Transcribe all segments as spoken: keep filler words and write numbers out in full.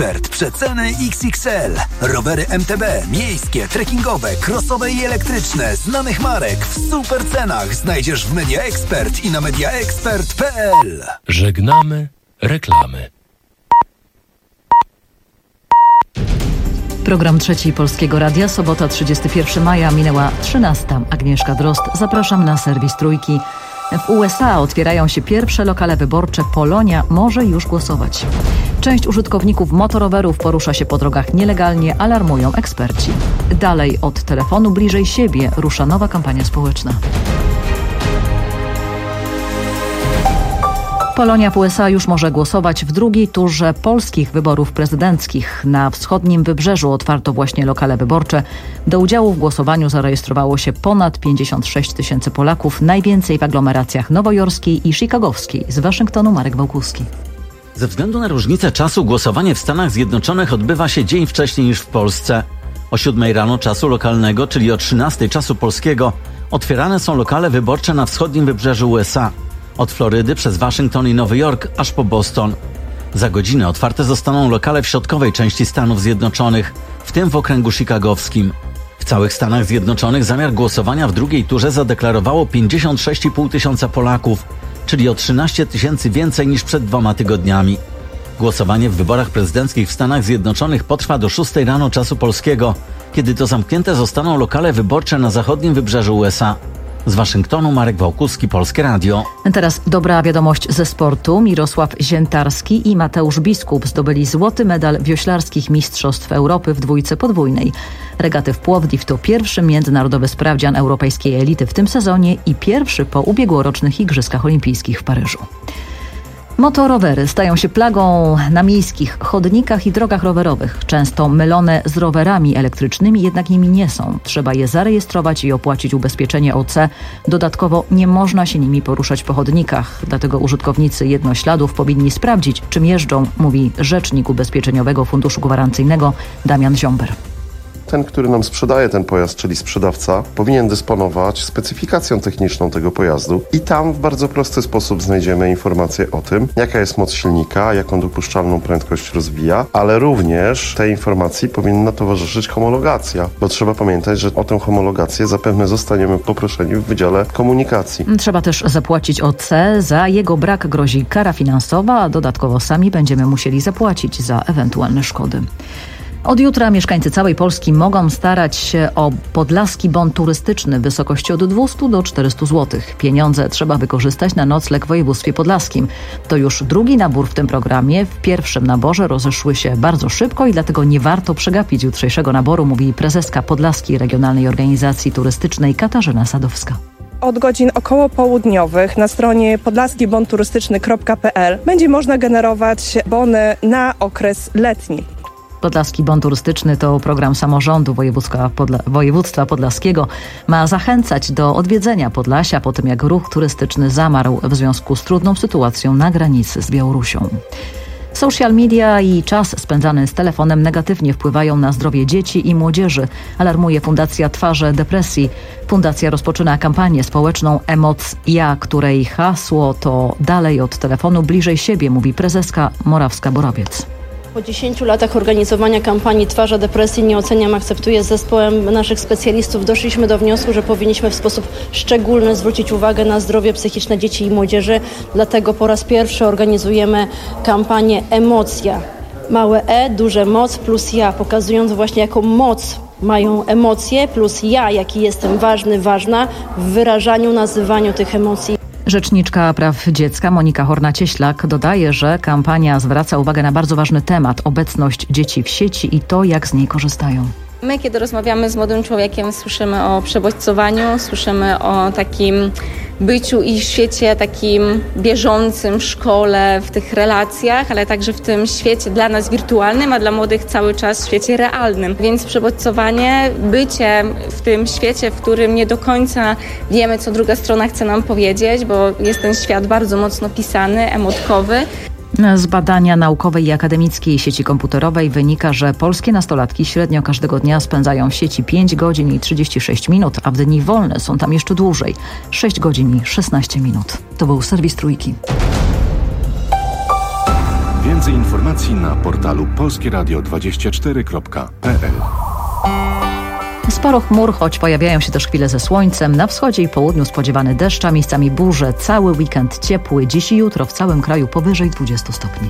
Expert. Przeceny X X L. Rowery M T B, miejskie, trekkingowe, crossowe i elektryczne. Znanych marek w super cenach znajdziesz w Media Expert i na mediaexpert kropka p l. Żegnamy reklamy. Program Trzeci Polskiego Radia, sobota trzydziestego pierwszego maja, minęła trzynasta. Agnieszka Drozd, zapraszam na serwis Trójki. W U S A otwierają się pierwsze lokale wyborcze. Polonia może już głosować. Część użytkowników motorowerów porusza się po drogach nielegalnie, alarmują eksperci. Dalej od telefonu bliżej siebie rusza nowa kampania społeczna. Polonia w U S A już może głosować w drugiej turze polskich wyborów prezydenckich. Na wschodnim wybrzeżu otwarto właśnie lokale wyborcze. Do udziału w głosowaniu zarejestrowało się ponad pięćdziesiąt sześć tysięcy Polaków, najwięcej w aglomeracjach nowojorskiej i chicagowskiej. Z Waszyngtonu Marek Wałkuski. Ze względu na różnicę czasu głosowanie w Stanach Zjednoczonych odbywa się dzień wcześniej niż w Polsce. O siódmej rano czasu lokalnego, czyli o trzynastej czasu polskiego, otwierane są lokale wyborcze na wschodnim wybrzeżu U S A. Od Florydy przez Waszyngton i Nowy Jork aż po Boston. Za godzinę otwarte zostaną lokale w środkowej części Stanów Zjednoczonych, w tym w okręgu chicagowskim. W całych Stanach Zjednoczonych zamiar głosowania w drugiej turze zadeklarowało pięćdziesiąt sześć i pół tysiąca Polaków, czyli o trzynaście tysięcy więcej niż przed dwoma tygodniami. Głosowanie w wyborach prezydenckich w Stanach Zjednoczonych potrwa do szóstej rano czasu polskiego, kiedy to zamknięte zostaną lokale wyborcze na zachodnim wybrzeżu U S A. Z Waszyngtonu Marek Wałkuski, Polskie Radio. Teraz dobra wiadomość ze sportu. Mirosław Ziętarski i Mateusz Biskup zdobyli złoty medal wioślarskich Mistrzostw Europy w dwójce podwójnej. Regaty w Płowdiw to pierwszy międzynarodowy sprawdzian europejskiej elity w tym sezonie i pierwszy po ubiegłorocznych Igrzyskach Olimpijskich w Paryżu. Motorowery stają się plagą na miejskich chodnikach i drogach rowerowych. Często mylone z rowerami elektrycznymi, jednak nimi nie są. Trzeba je zarejestrować i opłacić ubezpieczenie O C. Dodatkowo nie można się nimi poruszać po chodnikach. Dlatego użytkownicy jednośladów powinni sprawdzić, czym jeżdżą, mówi rzecznik Ubezpieczeniowego Funduszu Gwarancyjnego Damian Ziomber. Ten, który nam sprzedaje ten pojazd, czyli sprzedawca, powinien dysponować specyfikacją techniczną tego pojazdu i tam w bardzo prosty sposób znajdziemy informacje o tym, jaka jest moc silnika, jaką dopuszczalną prędkość rozwija, ale również tej informacji powinna towarzyszyć homologacja, bo trzeba pamiętać, że o tę homologację zapewne zostaniemy poproszeni w Wydziale Komunikacji. Trzeba też zapłacić O C. Za jego brak grozi kara finansowa, a dodatkowo sami będziemy musieli zapłacić za ewentualne szkody. Od jutra mieszkańcy całej Polski mogą starać się o podlaski bon turystyczny w wysokości od dwieście do czterystu złotych. Pieniądze trzeba wykorzystać na nocleg w województwie podlaskim. To już drugi nabór w tym programie. W pierwszym naborze rozeszły się bardzo szybko i dlatego nie warto przegapić jutrzejszego naboru, mówi prezeska Podlaskiej Regionalnej Organizacji Turystycznej Katarzyna Sadowska. Od godzin około południowych na stronie podlaski bon turystyczny kropka p l będzie można generować bony na okres letni. Podlaski Bon Turystyczny to program samorządu województwa, Podla- województwa podlaskiego. Ma zachęcać do odwiedzenia Podlasia po tym, jak ruch turystyczny zamarł w związku z trudną sytuacją na granicy z Białorusią. Social media i czas spędzany z telefonem negatywnie wpływają na zdrowie dzieci i młodzieży, alarmuje Fundacja Twarze Depresji. Fundacja rozpoczyna kampanię społeczną Emocja, której hasło to dalej od telefonu, bliżej siebie, mówi prezeska Morawska-Borowiec. Po dziesięciu latach organizowania kampanii Twarza Depresji nie oceniam, akceptuję z zespołem naszych specjalistów, doszliśmy do wniosku, że powinniśmy w sposób szczególny zwrócić uwagę na zdrowie psychiczne dzieci i młodzieży. Dlatego po raz pierwszy organizujemy kampanię Emocja. Małe E, duże moc plus ja, pokazując właśnie jaką moc mają emocje, plus ja, jaki jestem ważny, ważna w wyrażaniu, nazywaniu tych emocji. Rzeczniczka Praw Dziecka Monika Horna-Cieślak dodaje, że kampania zwraca uwagę na bardzo ważny temat – obecność dzieci w sieci i to, jak z niej korzystają. My, kiedy rozmawiamy z młodym człowiekiem, słyszymy o przebodźcowaniu, słyszymy o takim byciu i świecie takim bieżącym w szkole, w tych relacjach, ale także w tym świecie dla nas wirtualnym, a dla młodych cały czas w świecie realnym. Więc przebodźcowanie, bycie w tym świecie, w którym nie do końca wiemy, co druga strona chce nam powiedzieć, bo jest ten świat bardzo mocno pisany, emotkowy. Z badania naukowej i akademickiej sieci komputerowej wynika, że polskie nastolatki średnio każdego dnia spędzają w sieci pięć godzin i trzydzieści sześć minut, a w dni wolne są tam jeszcze dłużej – sześć godzin i szesnaście minut. To był serwis Trójki. Więcej Więcej informacji na portalu polskie radio dwadzieścia cztery kropka p l. Sporo chmur, choć pojawiają się też chwile ze słońcem. Na wschodzie i południu spodziewany deszcz, a miejscami burze. Cały weekend ciepły. Dziś i jutro w całym kraju powyżej dwudziestu stopni.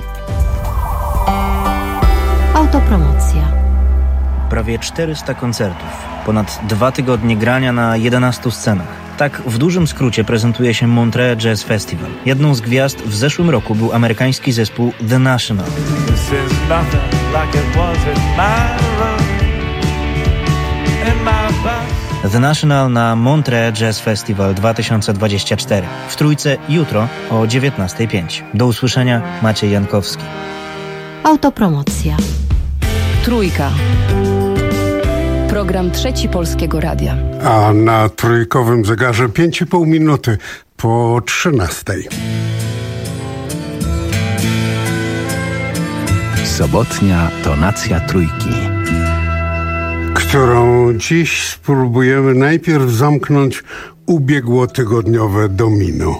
Autopromocja. Prawie czterysta koncertów. Ponad dwa tygodnie grania na jedenastu scenach. Tak w dużym skrócie prezentuje się Montreux Jazz Festival. Jedną z gwiazd w zeszłym roku był amerykański zespół The National. The National na Montreux Jazz Festival dwa tysiące dwudziesty czwarty. W Trójce jutro o dziewiętnasta pięć. Do usłyszenia, Maciej Jankowski. Autopromocja. Trójka. Program Trzeci Polskiego Radia. A na trójkowym zegarze pięć i pół minuty po trzynastej. Sobotnia tonacja Trójki, którą dziś spróbujemy najpierw zamknąć ubiegłotygodniowe domino.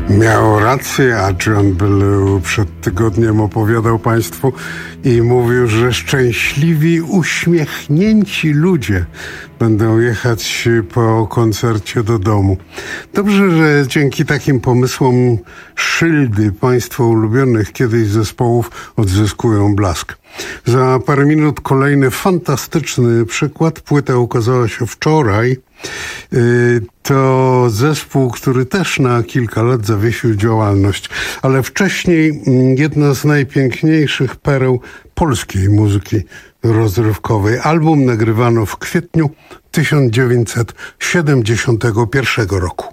Miał rację, a John Bellew przed tygodniem opowiadał państwu i mówił, że szczęśliwi, uśmiechnięci ludzie będą jechać po koncercie do domu. Dobrze, że dzięki takim pomysłom szyldy państwa ulubionych kiedyś zespołów odzyskują blask. Za parę minut kolejny fantastyczny przykład. Płyta ukazała się wczoraj. To zespół, który też na kilka lat zawiesił działalność, ale wcześniej jedna z najpiękniejszych pereł polskiej muzyki rozrywkowej. Album nagrywano w kwietniu tysiąc dziewięćset siedemdziesiątego pierwszego roku.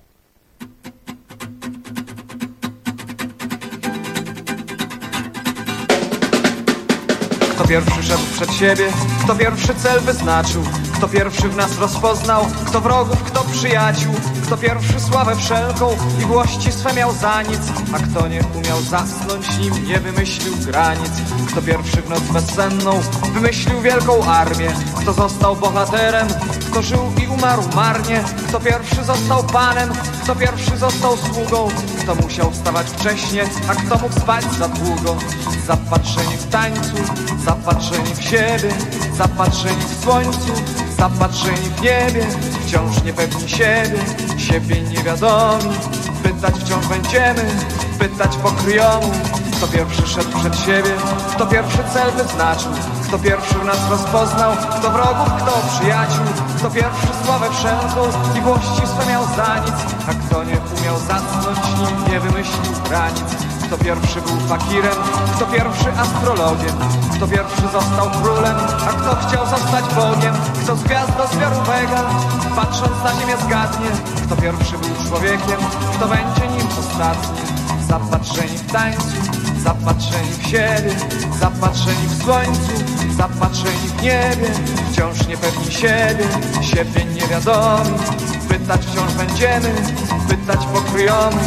Kto pierwszy szedł przed siebie, kto pierwszy cel wyznaczył, kto pierwszy w nas rozpoznał, kto wrogów, kto przyjaciół, kto pierwszy sławę wszelką i włości swe miał za nic, a kto nie umiał zasnąć, nim nie wymyślił granic, kto pierwszy w noc bezsenną wymyślił wielką armię, kto został bohaterem, kto żył i umarł marnie, kto pierwszy został panem, kto pierwszy został sługą, kto musiał wstawać wcześnie, a kto mógł spać za długo, zapatrzeni w tańcu, zapatrzeni w siebie, zapatrzeni w słońcu, zapatrzeni w niebie, wciąż niepewni siebie, siebie niewiadomi, pytać wciąż będziemy, pytać pokryjomu, kto pierwszy szedł przed siebie, kto pierwszy cel wyznaczył, kto pierwszy w nas rozpoznał, kto wrogów, kto przyjaciół, kto pierwszy sławę wszelką i włości swe miał za nic, a kto nie umiał zasnąć, nim nie wymyślił granic. Kto pierwszy był fakirem, kto pierwszy astrologiem, kto pierwszy został królem, a kto chciał zostać Bogiem, kto z gwiazd do zbioru wega, patrząc na ziemię zgadnie, kto pierwszy był człowiekiem, kto będzie nim ostatni, zapatrzeni w tańcu, zapatrzeni w siebie, zapatrzeni w słońcu, zapatrzeni w niebie, wciąż niepewni siebie, siebie niewiadomi, pytać wciąż będziemy, pytać pokryjomu.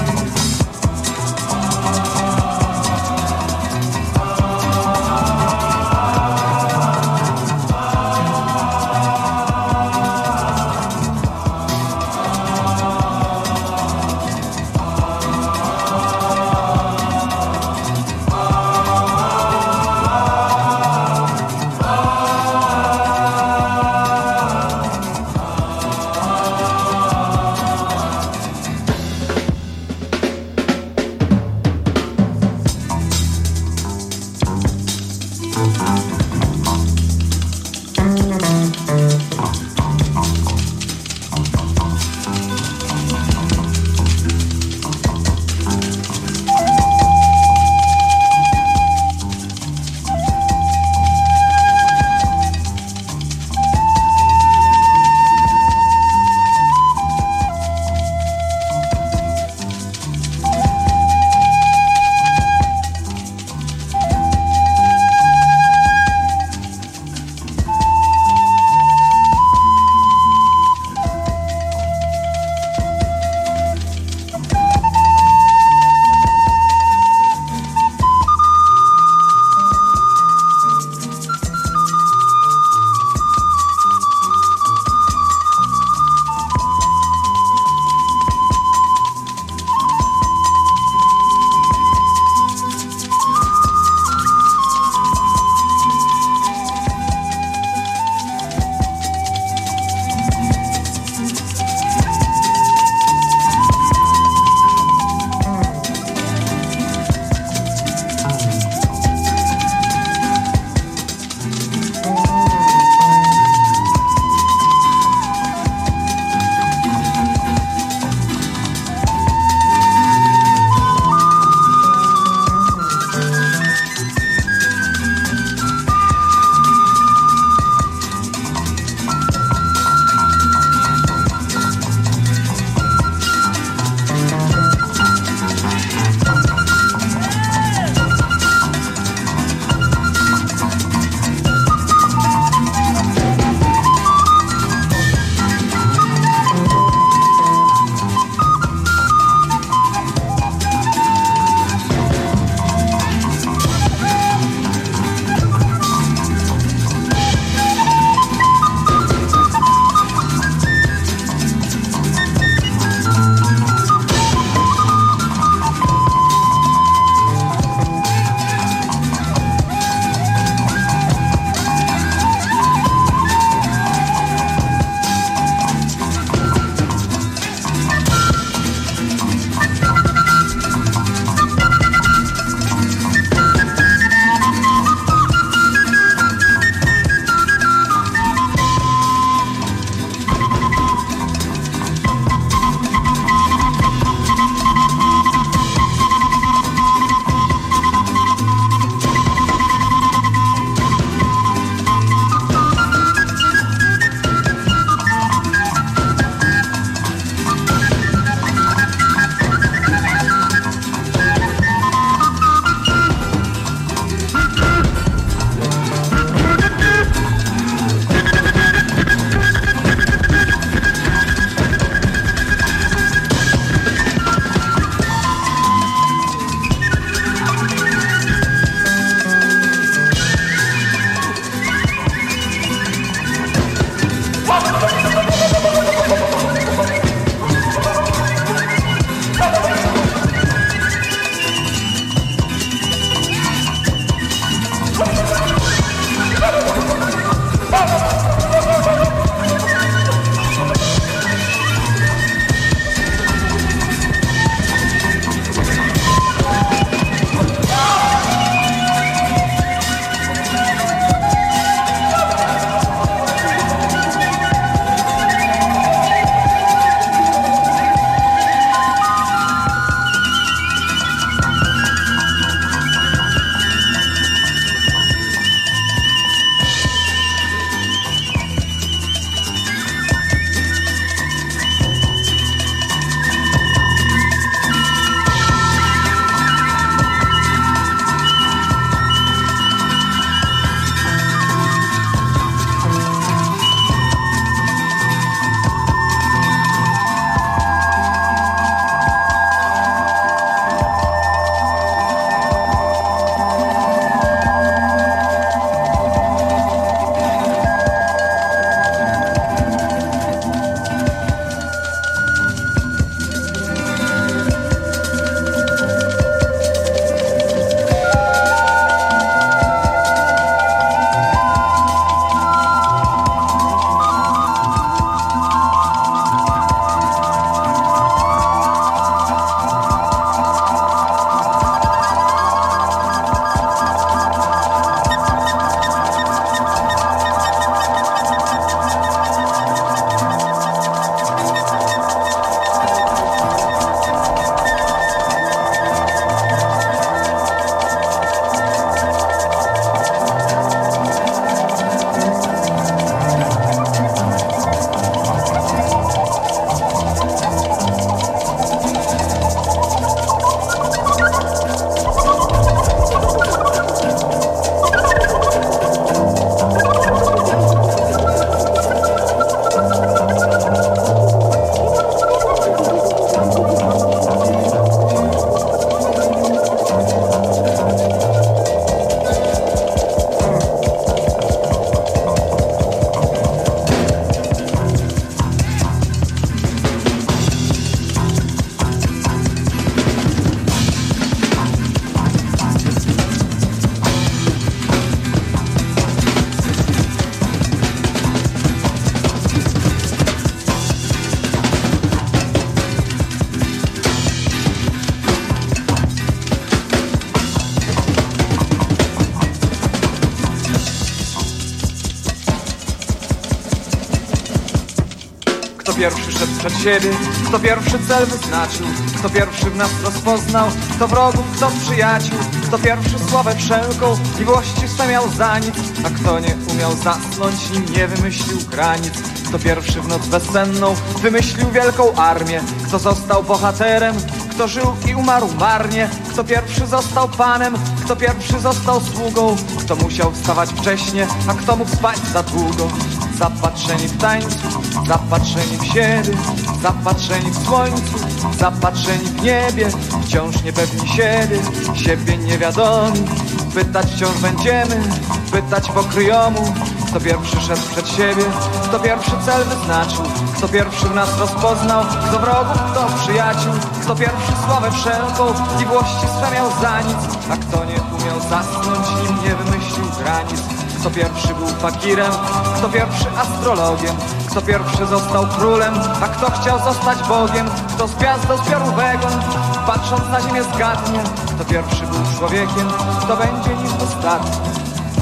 pierwszy szedł przed siebie, kto pierwszy cel wyznaczył, kto pierwszy w nas rozpoznał, kto wrogów, kto przyjaciół, kto pierwszy sławę wszelką i włości swe miał za nic, a kto nie umiał zasnąć, nim nie wymyślił granic, kto pierwszy w noc bezsenną wymyślił wielką armię, kto został bohaterem, kto żył i umarł marnie, kto pierwszy został panem, kto pierwszy został sługą, kto musiał wstawać wcześnie, a kto mógł spać za długo. Zapatrzeni w tańcu, zapatrzeni w siebie, zapatrzeni w słońcu, zapatrzeni w niebie, wciąż niepewni siebie, siebie niewiadomi. Pytać wciąż będziemy, pytać pokryjomu, kto pierwszy szedł przed siebie, kto pierwszy cel wyznaczył, kto pierwszy w nas rozpoznał, kto wrogów, kto przyjaciół, kto pierwszy sławę wszelką i włości swe miał za nic, a kto nie umiał zasnąć, nim nie wymyślił granic. Kto pierwszy był fakirem, kto pierwszy astrologiem, kto pierwszy został królem, a kto chciał zostać Bogiem, kto z gwiazdą zbiorł wegon, patrząc na ziemię zgadnie, kto pierwszy był człowiekiem, kto będzie nim ostatni.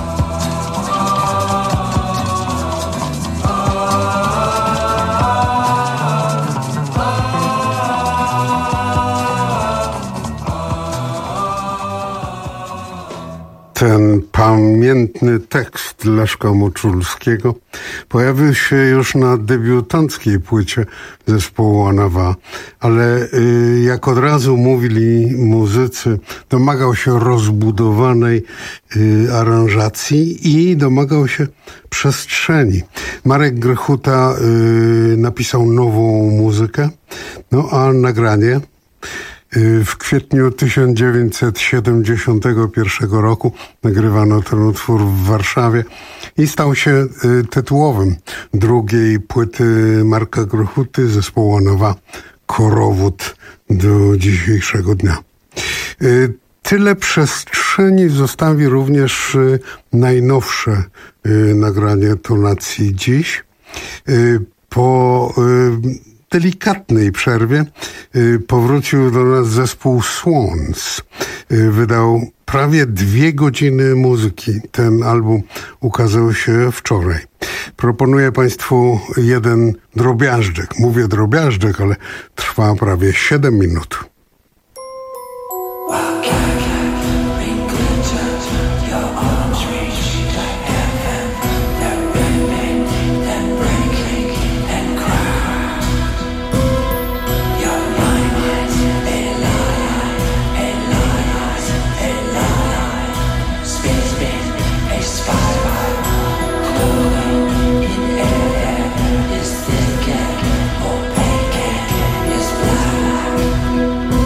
Ten pamiętny tekst Leszka Moczulskiego pojawił się już na debiutanckiej płycie zespołu Anawa, ale y, jak od razu mówili muzycy, domagał się rozbudowanej y, aranżacji i domagał się przestrzeni. Marek Grechuta y, napisał nową muzykę, no a nagranie w kwietniu tysiąc dziewięćset siedemdziesiątego pierwszego roku nagrywano ten utwór w Warszawie i stał się tytułowym drugiej płyty Marka Grechuty, zespołu Anawa, Korowód do dzisiejszego dnia. Tyle przestrzeni zostawi również najnowsze nagranie tonacji dziś. Po delikatnej przerwie powrócił do nas zespół Swans. Wydał prawie dwie godziny muzyki. Ten album ukazał się wczoraj. Proponuję Państwu jeden drobiażdżek. Mówię drobiażdżek, ale trwa prawie siedem minut. Is thick and opaque and is black.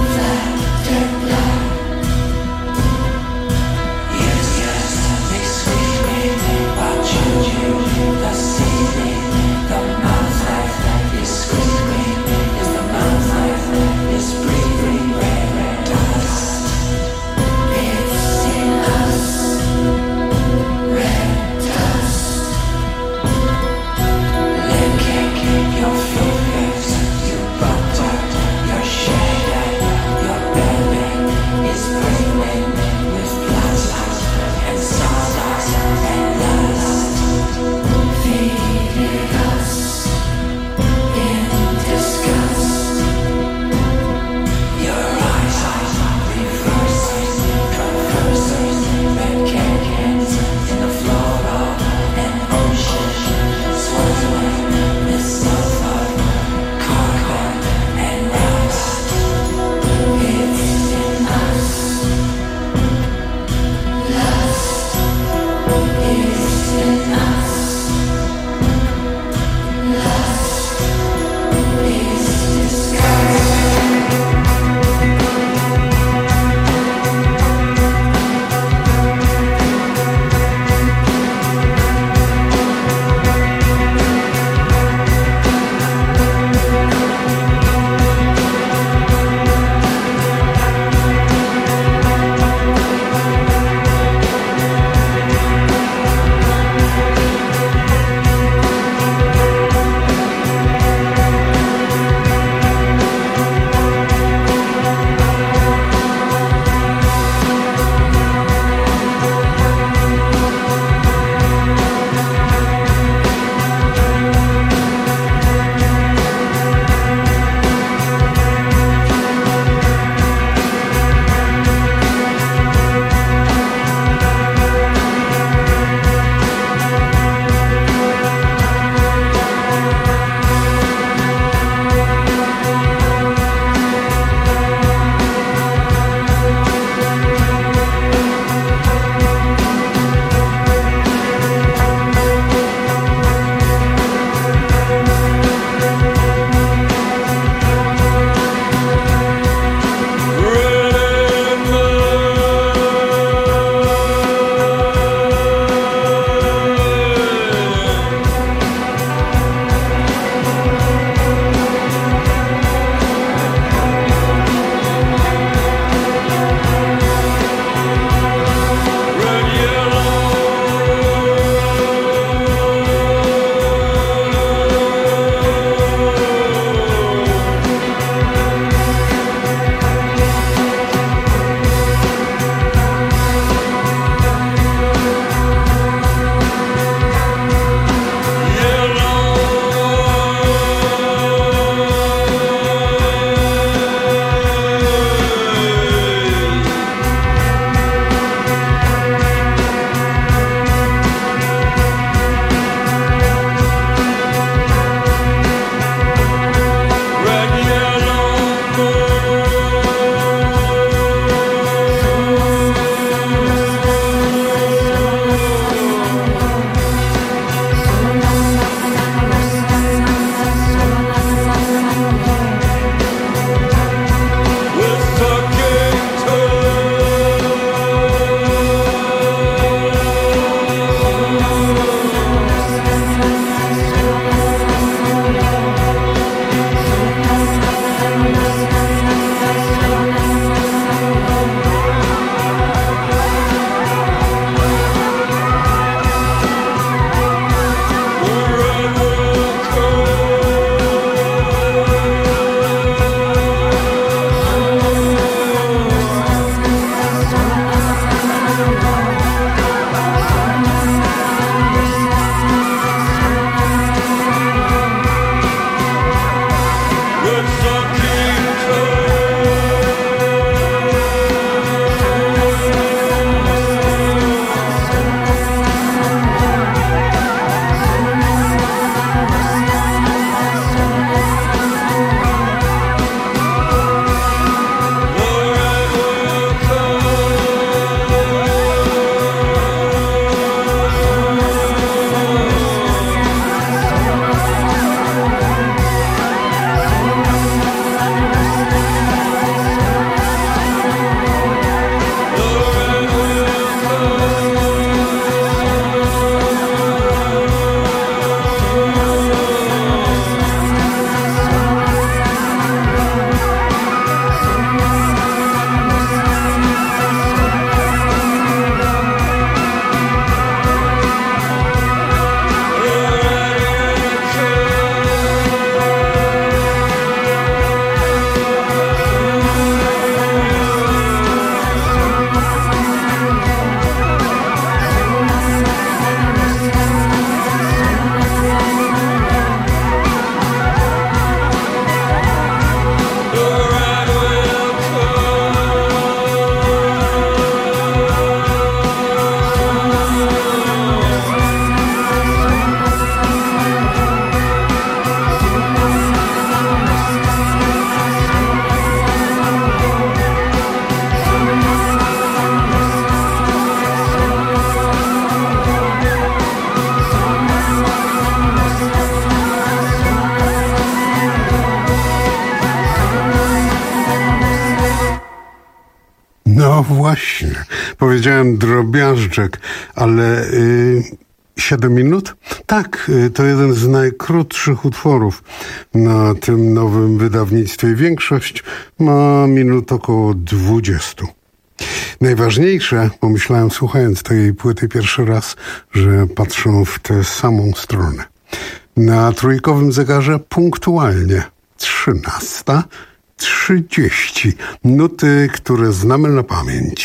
No właśnie, powiedziałem drobiażdżek, ale yy, siedem minut? Tak, yy, to jeden z najkrótszych utworów na tym nowym wydawnictwie. Większość ma minut około dwudziestu. Najważniejsze, pomyślałem słuchając tej płyty pierwszy raz, że patrzą w tę samą stronę. Na trójkowym zegarze punktualnie trzynasta trzydzieści. Nuty, które znamy na pamięć.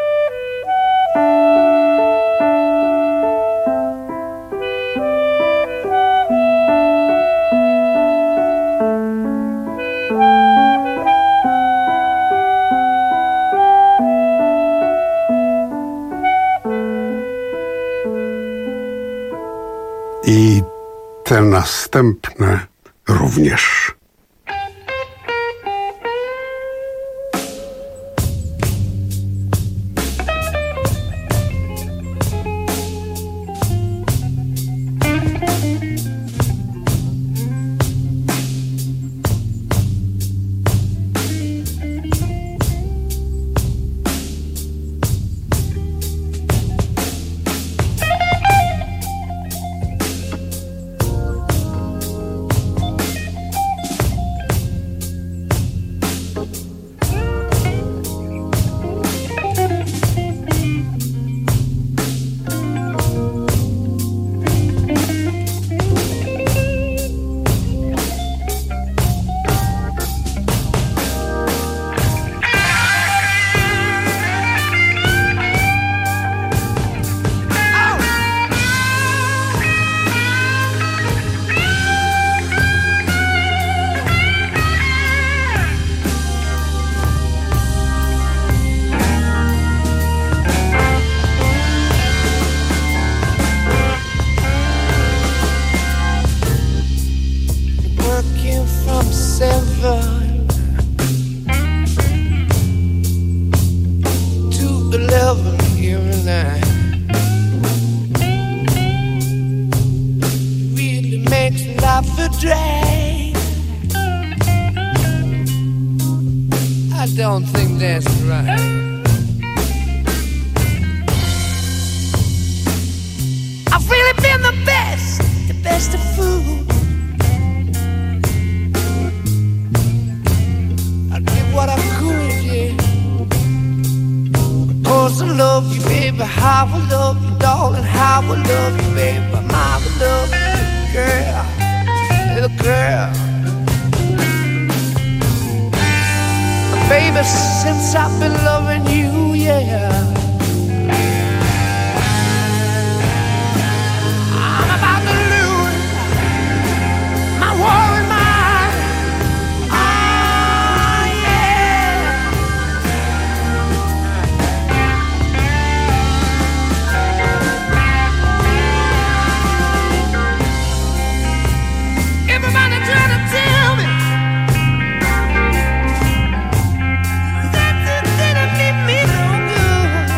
I te następne również. That, that, that, that, me, me, no good.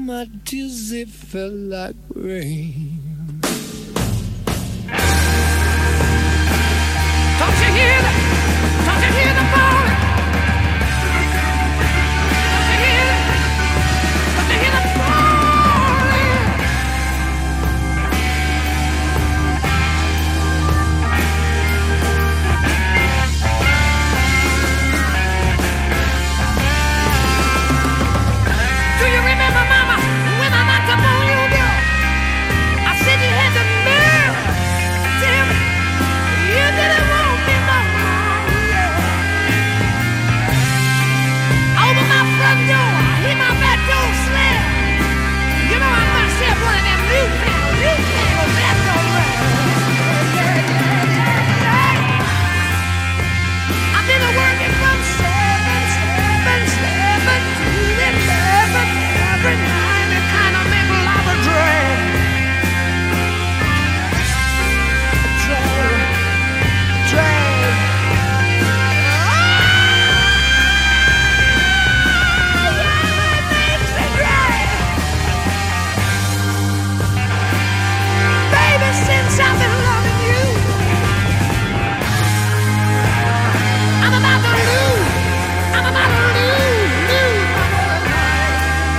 my tears, it felt like rain. Don't you hear that? Don't you hear the falling? Don't you hear that? Don't you hear the falling? Do you remember, Mama, when I knocked up on your door? I said you had the nerve. Tell me, you didn't want me no more. Yeah. Open my front door, hit my back door slam. You know I must have one of them new panels, new panels, that's all right. I've been working from seven, seven, seven to eleven every night. It kind of make a lot of drag. Drag, drag. Oh, yeah, it makes me drag. Baby, since I've been loving you, I'm about to lose. I'm about to lose, lose my mind.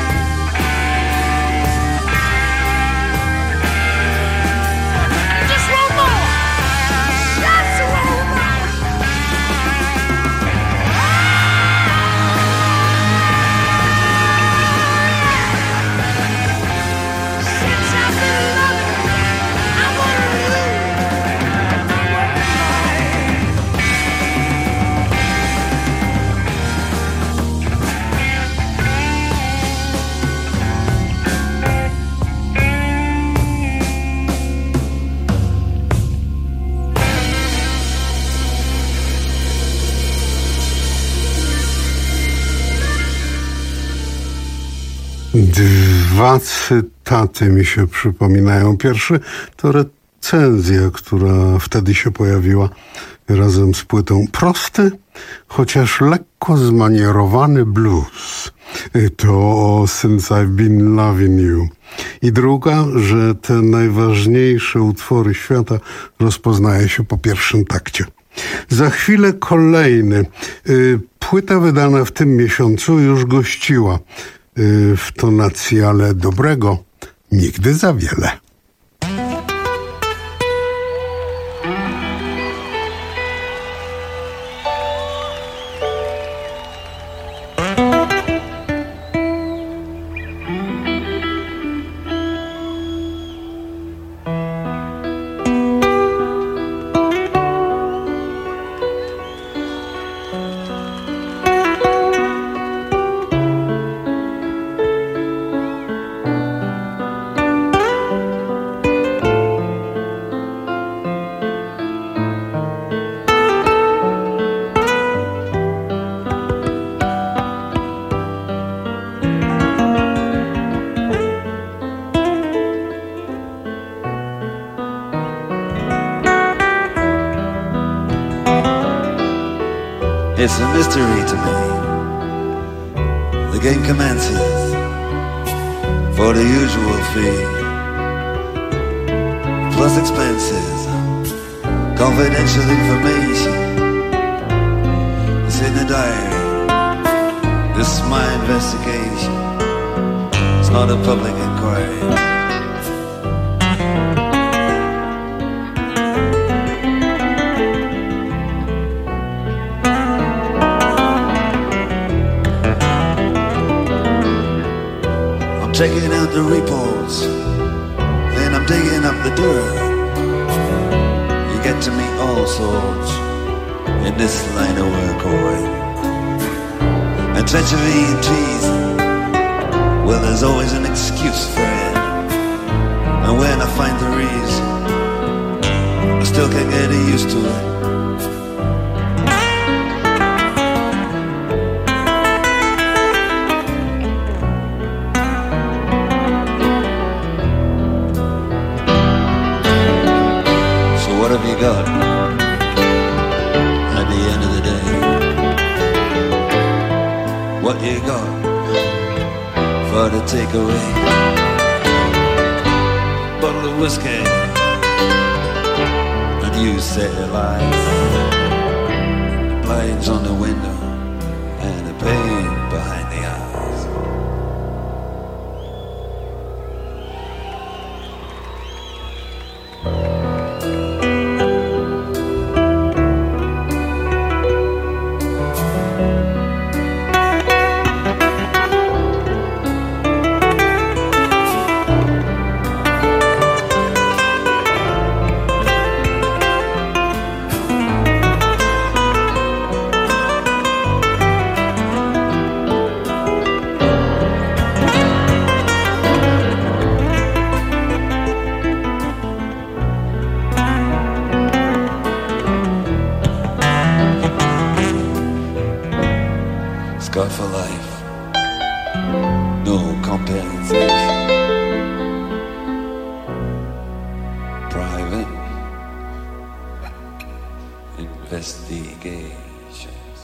Just one more. Just one more. Since I've been loving you, I wanna lose my mind. Dwa cytaty mi się przypominają. Pierwszy to recenzja, która wtedy się pojawiła razem z płytą. Prosty, chociaż lekko zmanierowany blues. To Since I've Been Loving You. I druga, że te najważniejsze utwory świata rozpoznaje się po pierwszym takcie. Za chwilę kolejny. Płyta wydana w tym miesiącu już gościła w tonacji ale dobrego nigdy za wiele. It's a mystery to me. The game commences for the usual fee, plus expenses, confidential information. It's in the diary. This is my investigation. It's not a public inquiry. Checking out the reports, and I'm digging up the dirt. You get to meet all sorts in this line of work, alright. And treachery and treason, well, there's always an excuse for it. And when I find the reason, I still can't get used to it. What have you got at the end of the day? What you got for to take away. Bottle of whiskey, and you set your lights. Blinds on the window, and a pain behind the eyes. Scar for life, no compensation. Private investigations.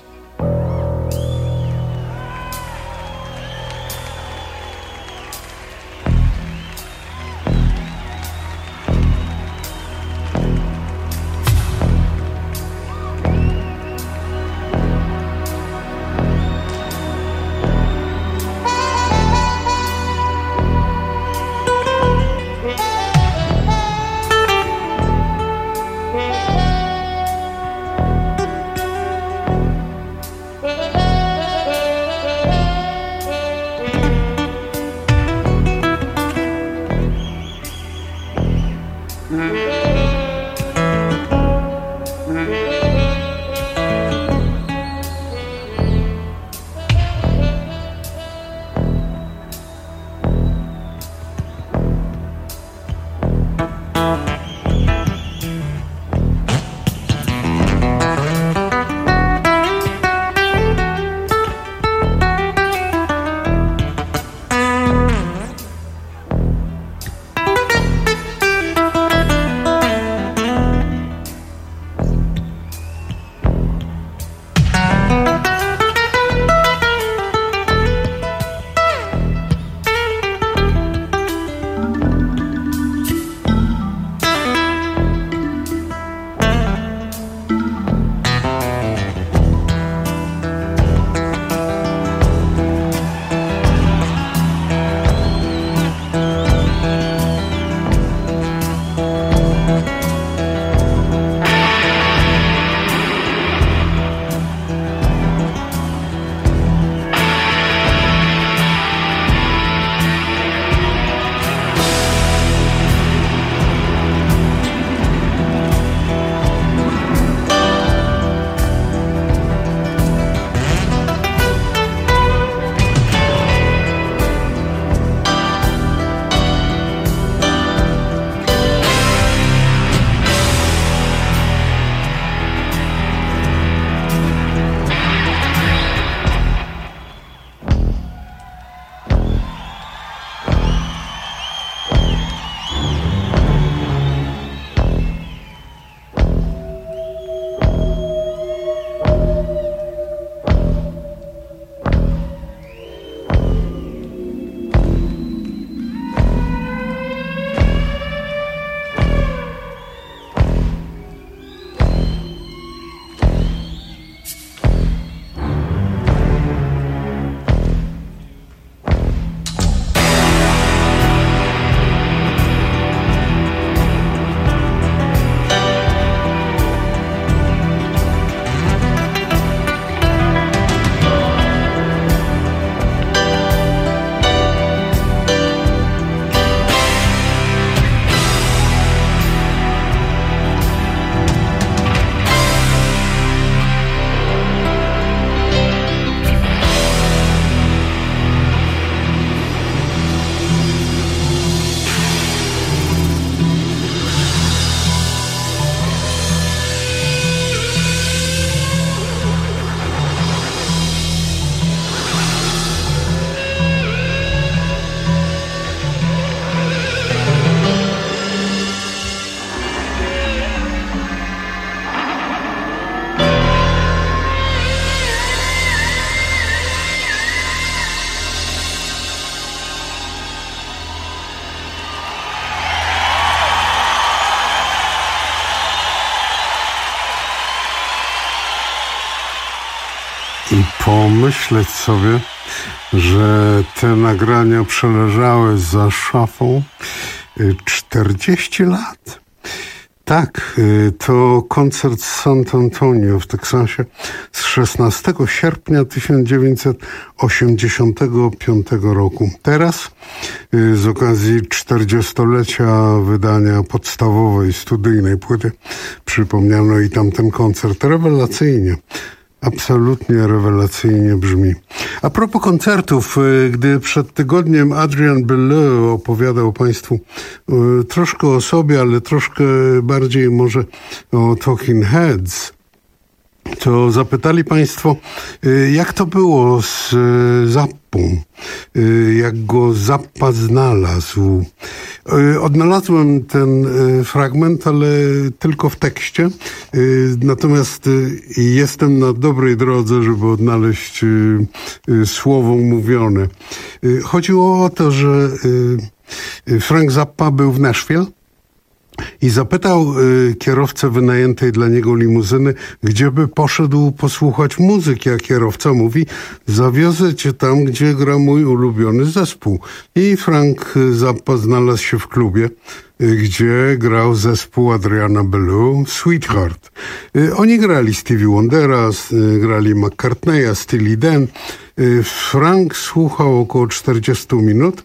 pomyśleć sobie, że te nagrania przeleżały za szafą czterdzieści lat. Tak, to koncert z San Antonio w Teksasie z szesnastego sierpnia tysiąc dziewięćset osiemdziesiątego piątego roku. Teraz z okazji czterdziestolecia wydania podstawowej studyjnej płyty przypomniano i tamten koncert rewelacyjnie. Absolutnie rewelacyjnie brzmi. A propos koncertów, gdy przed tygodniem Adrian Belew opowiadał Państwu troszkę o sobie, ale troszkę bardziej może o Talking Heads, to zapytali Państwo, jak to było z Zappą, jak go Zappa znalazł. Odnalazłem ten fragment, ale tylko w tekście, natomiast jestem na dobrej drodze, żeby odnaleźć słowo mówione. Chodziło o to, że Frank Zappa był w Nashville i zapytał y, kierowcę wynajętej dla niego limuzyny, gdzie by poszedł posłuchać muzyki, a kierowca mówi, zawiozę cię tam, gdzie gra mój ulubiony zespół. I Frank Zappa znalazł się w klubie, y, gdzie grał zespół Adriana Belew, Sweetheart. Y, oni grali Stevie Wondera, y, grali McCartneya, Steely Dan. Y, Frank słuchał około czterdzieści minut.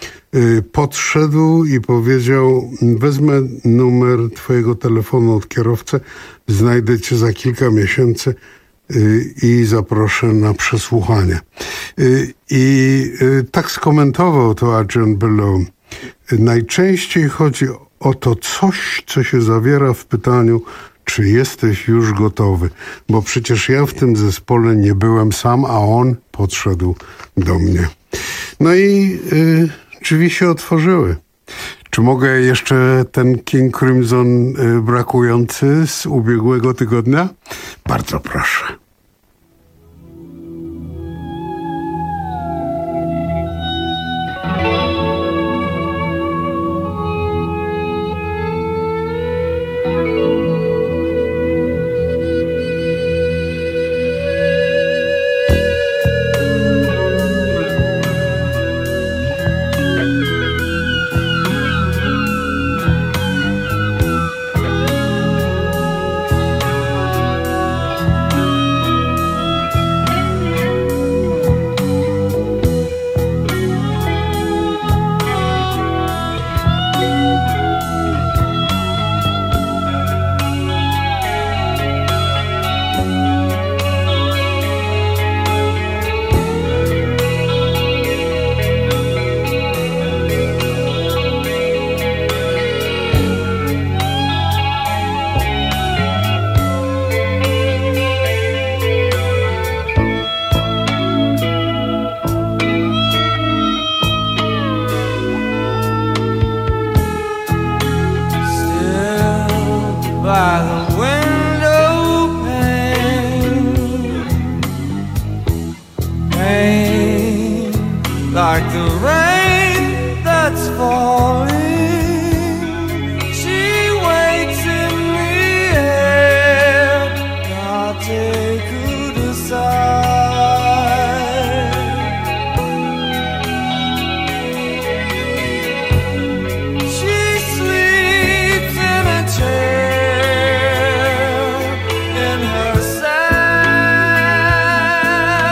Podszedł i powiedział, wezmę numer twojego telefonu od kierowcy, znajdę cię za kilka miesięcy i zaproszę na przesłuchanie. I tak skomentował to Adrian Belew. Najczęściej chodzi o to coś, co się zawiera w pytaniu, czy jesteś już gotowy? Bo przecież ja w tym zespole nie byłem sam, a on podszedł do mnie. No i y, drzwi się otworzyły. Czy mogę jeszcze ten King Crimson y, brakujący z ubiegłego tygodnia? Bardzo proszę.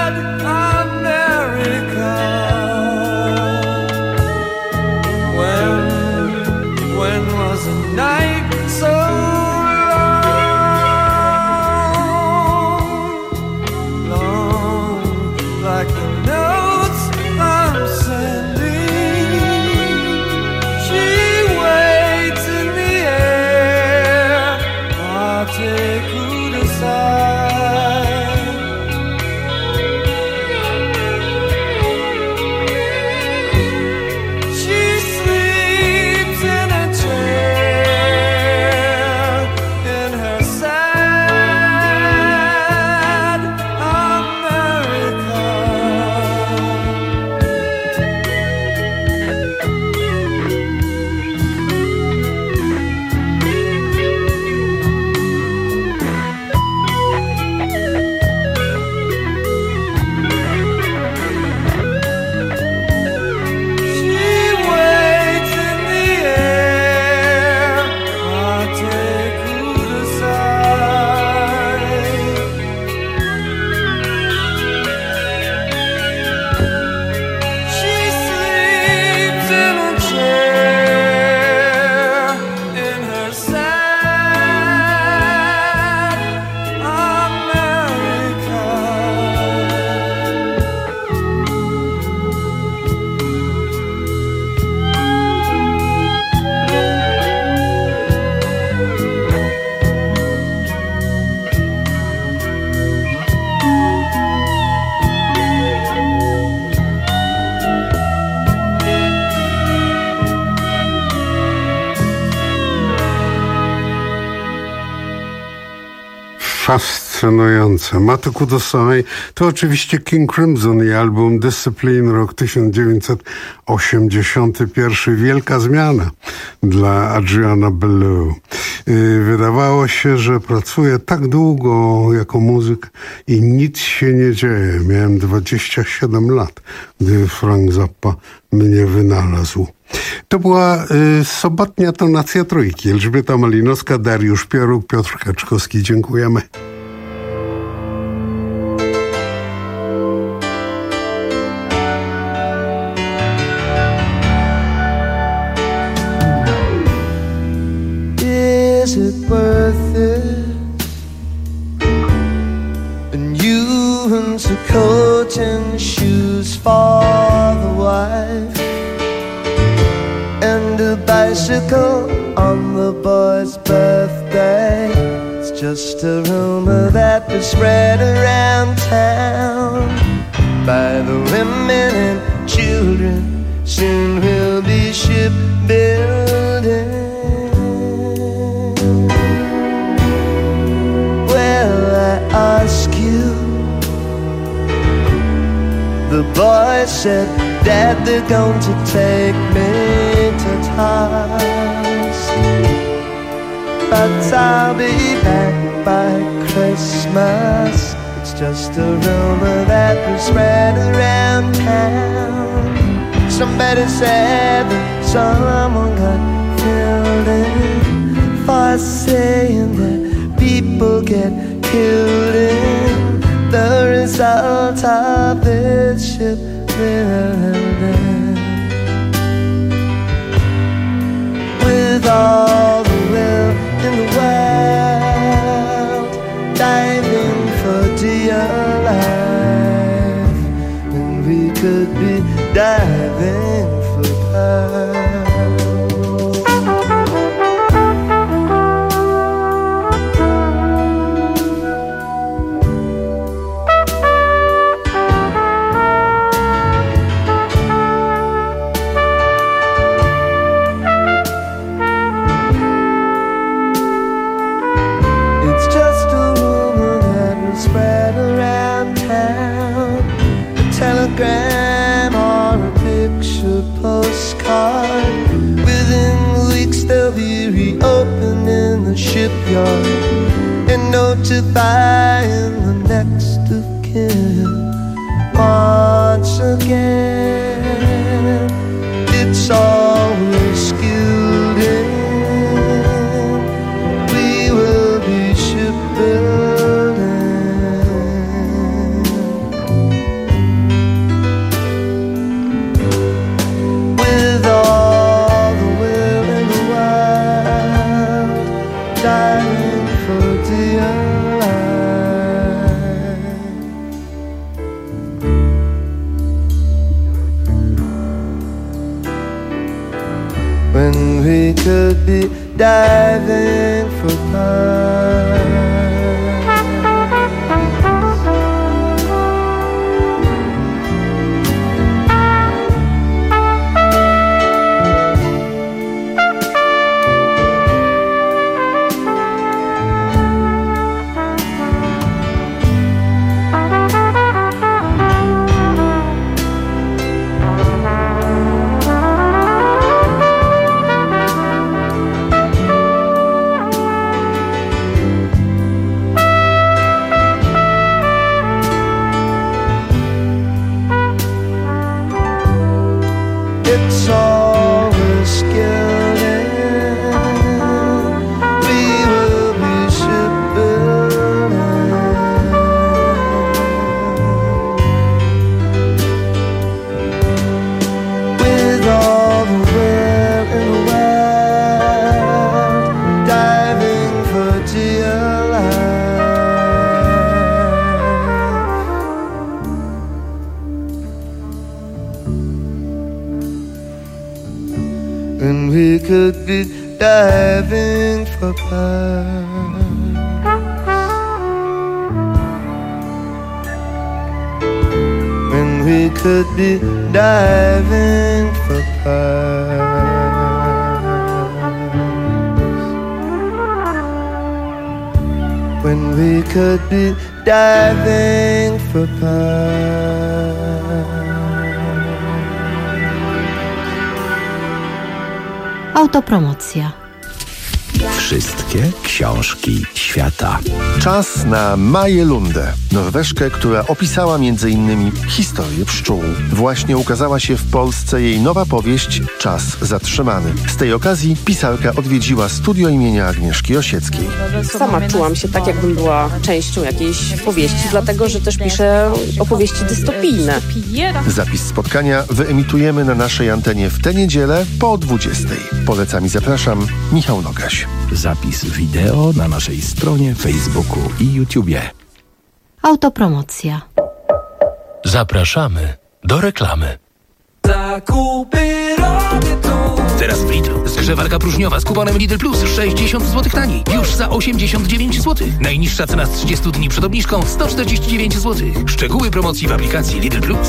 Well Fascynujące. Matu Kudosai to oczywiście King Crimson i album Discipline, rok tysiąc dziewięćset osiemdziesiąty pierwszy. Wielka zmiana dla Adriana Belew. Wydawało się, że pracuję tak długo jako muzyk i nic się nie dzieje. Miałem dwadzieścia siedem lat, gdy Frank Zappa mnie wynalazł. To była y, sobotnia tonacja trójki. Elżbieta Malinowska, Dariusz Pioruk, Piotr Kaczkowski. Dziękujemy. Is it worth it? And you into coat and shoes for the wife, and a bicycle on the boy's birthday. It's just a rumor that was spread around town by the women and children. Soon we'll be shipbuilding. Well, I ask you, the boy said, Dad, they're going to take me to task, but I'll be back by Christmas. It's just a rumor that was spread around town. Somebody said that someone got killed in for saying that people get killed in the result of this ship. With all the will in the world, diving for dear life, and we could be diving for pearls. Telegram or a picture postcard. Within weeks they'll be reopening the shipyard and notifying the next of kin. Once again, it's always skilled in. We will be shipbuilding. When we could be diving for pearls. It's always skilled in. We will be shipbuilding. With all the will in the world, diving for dear life. And we could be diving for pearls. When we could be diving for pearls. When we could be diving for pearls. Autopromocja. Wszystkie książki świata. Czas na Maję Lundę, Norweżkę, która opisała między innymi historię pszczół. Właśnie ukazała się w Polsce jej nowa powieść Czas zatrzymany. Z tej okazji pisarka odwiedziła studio imienia Agnieszki Osieckiej. Sama czułam się tak, jakbym była częścią jakiejś powieści, dlatego że też piszę opowieści dystopijne. Zapis spotkania wyemitujemy na naszej antenie w tę niedzielę po dwudziestej. Polecam i zapraszam, Michał Nogaś. Zapis wideo na naszej stronie, Facebooku i YouTubie. Autopromocja. Zapraszamy do reklamy. Zakupy robię tu. Teraz w Lidlu. Zgrzewarka próżniowa z kuponem Lidl Plus sześćdziesiąt złotych taniej. Już za osiemdziesiąt dziewięć złotych. Najniższa cena z trzydziestu dni przed obniżką sto czterdzieści dziewięć złotych. Szczegóły promocji w aplikacji Lidl Plus.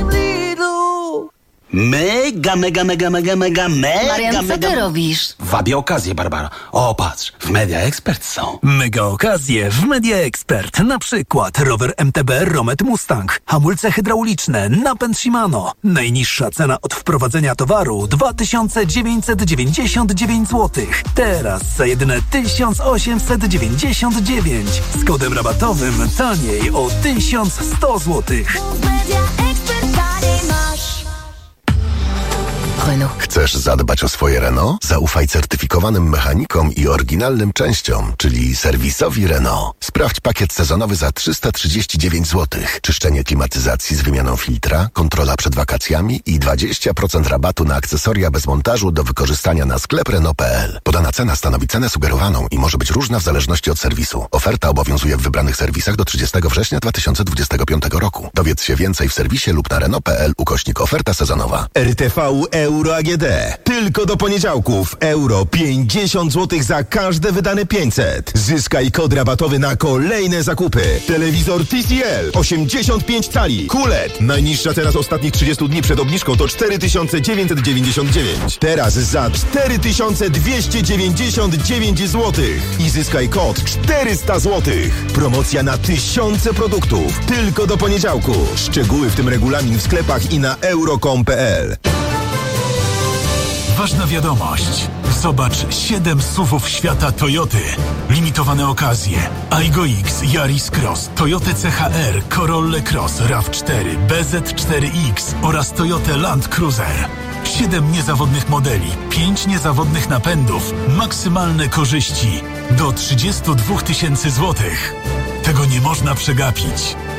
Mega, mega, mega, mega, mega, mega, Marian, co mega... ty robisz? Wabię okazję, Barbara. O, patrz, w Media Expert są. Mega okazje w Media Expert. Na przykład rower M T B Romet Mustang, hamulce hydrauliczne, napęd Shimano. Najniższa cena od wprowadzenia towaru dwa tysiące dziewięćset dziewięćdziesiąt dziewięć złotych. Teraz za jedyne tysiąc osiemset dziewięćdziesiąt dziewięć. Z kodem rabatowym taniej o tysiąc sto złotych. Chcesz zadbać o swoje Renault? Zaufaj certyfikowanym mechanikom i oryginalnym częściom, czyli serwisowi Renault. Sprawdź pakiet sezonowy za trzysta trzydzieści dziewięć złotych. Czyszczenie klimatyzacji z wymianą filtra, kontrola przed wakacjami i dwadzieścia procent rabatu na akcesoria bez montażu do wykorzystania na sklep Renault kropka p l. Podana cena stanowi cenę sugerowaną i może być różna w zależności od serwisu. Oferta obowiązuje w wybranych serwisach do trzydziestego września dwa tysiące dwudziestego piątego roku. Dowiedz się więcej w serwisie lub na Renault kropka p l ukośnik oferta sezonowa. R T V Euro A G D. Tylko do poniedziałków. Euro pięćdziesiąt złotych za każde wydane pięćset. Zyskaj kod rabatowy na kolejne zakupy. Telewizor T C L osiemdziesiąt pięć cali. Q L E D. Najniższa cena z ostatnich trzydziestu dni przed obniżką to cztery tysiące dziewięćset dziewięćdziesiąt dziewięć. Teraz za cztery tysiące dwieście dziewięćdziesiąt dziewięć złotych. I zyskaj kod czterysta złotych. Promocja na tysiące produktów. Tylko do poniedziałku. Szczegóły, w tym regulamin w sklepach i na euro kropka com kropka p l. Ważna wiadomość. Zobacz siedem S U V-ów świata Toyoty. Limitowane okazje. Aygo X, Yaris Cross, Toyota C H R, Corolla Cross, RAV cztery, B Z cztery X oraz Toyota Land Cruiser. siedem niezawodnych modeli, pięć niezawodnych napędów, maksymalne korzyści do trzydziestu dwóch tysięcy złotych. Tego nie można przegapić.